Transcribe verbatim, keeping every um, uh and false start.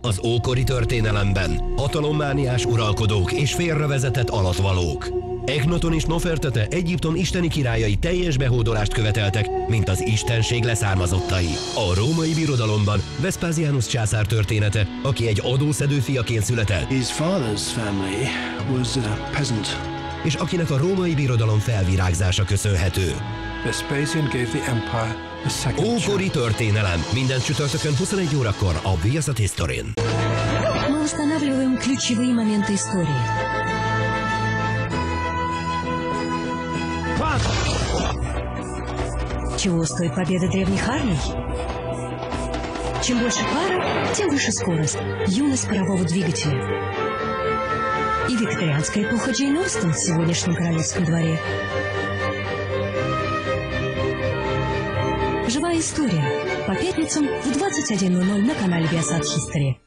Az ókori történelemben hatalommániás uralkodók és félrevezetett alatvalók. Echnaton és Nofertete Egyiptom isteni királyai teljes behódolást követeltek, mint az istenség leszármazottai. A római birodalomban Vespasianus császár története, aki egy adószedő fiaként született, His father's family was a peasant. és akinek a római birodalom felvirágzása köszönhető. Vespasian gave the empire a second Ókori chance. történelem minden csütörtökön huszonegy órakor a Viaszat Historin. Мы устанавливаем ключевые моменты истории. Чего стоит победа древних армий? Чем больше пара, тем выше скорость. Юность парового двигателя. И викторианская эпоха Джейн Остин в сегодняшнем королевском дворе. Живая история. По пятницам в двадцать один ноль ноль на канале Viasat History.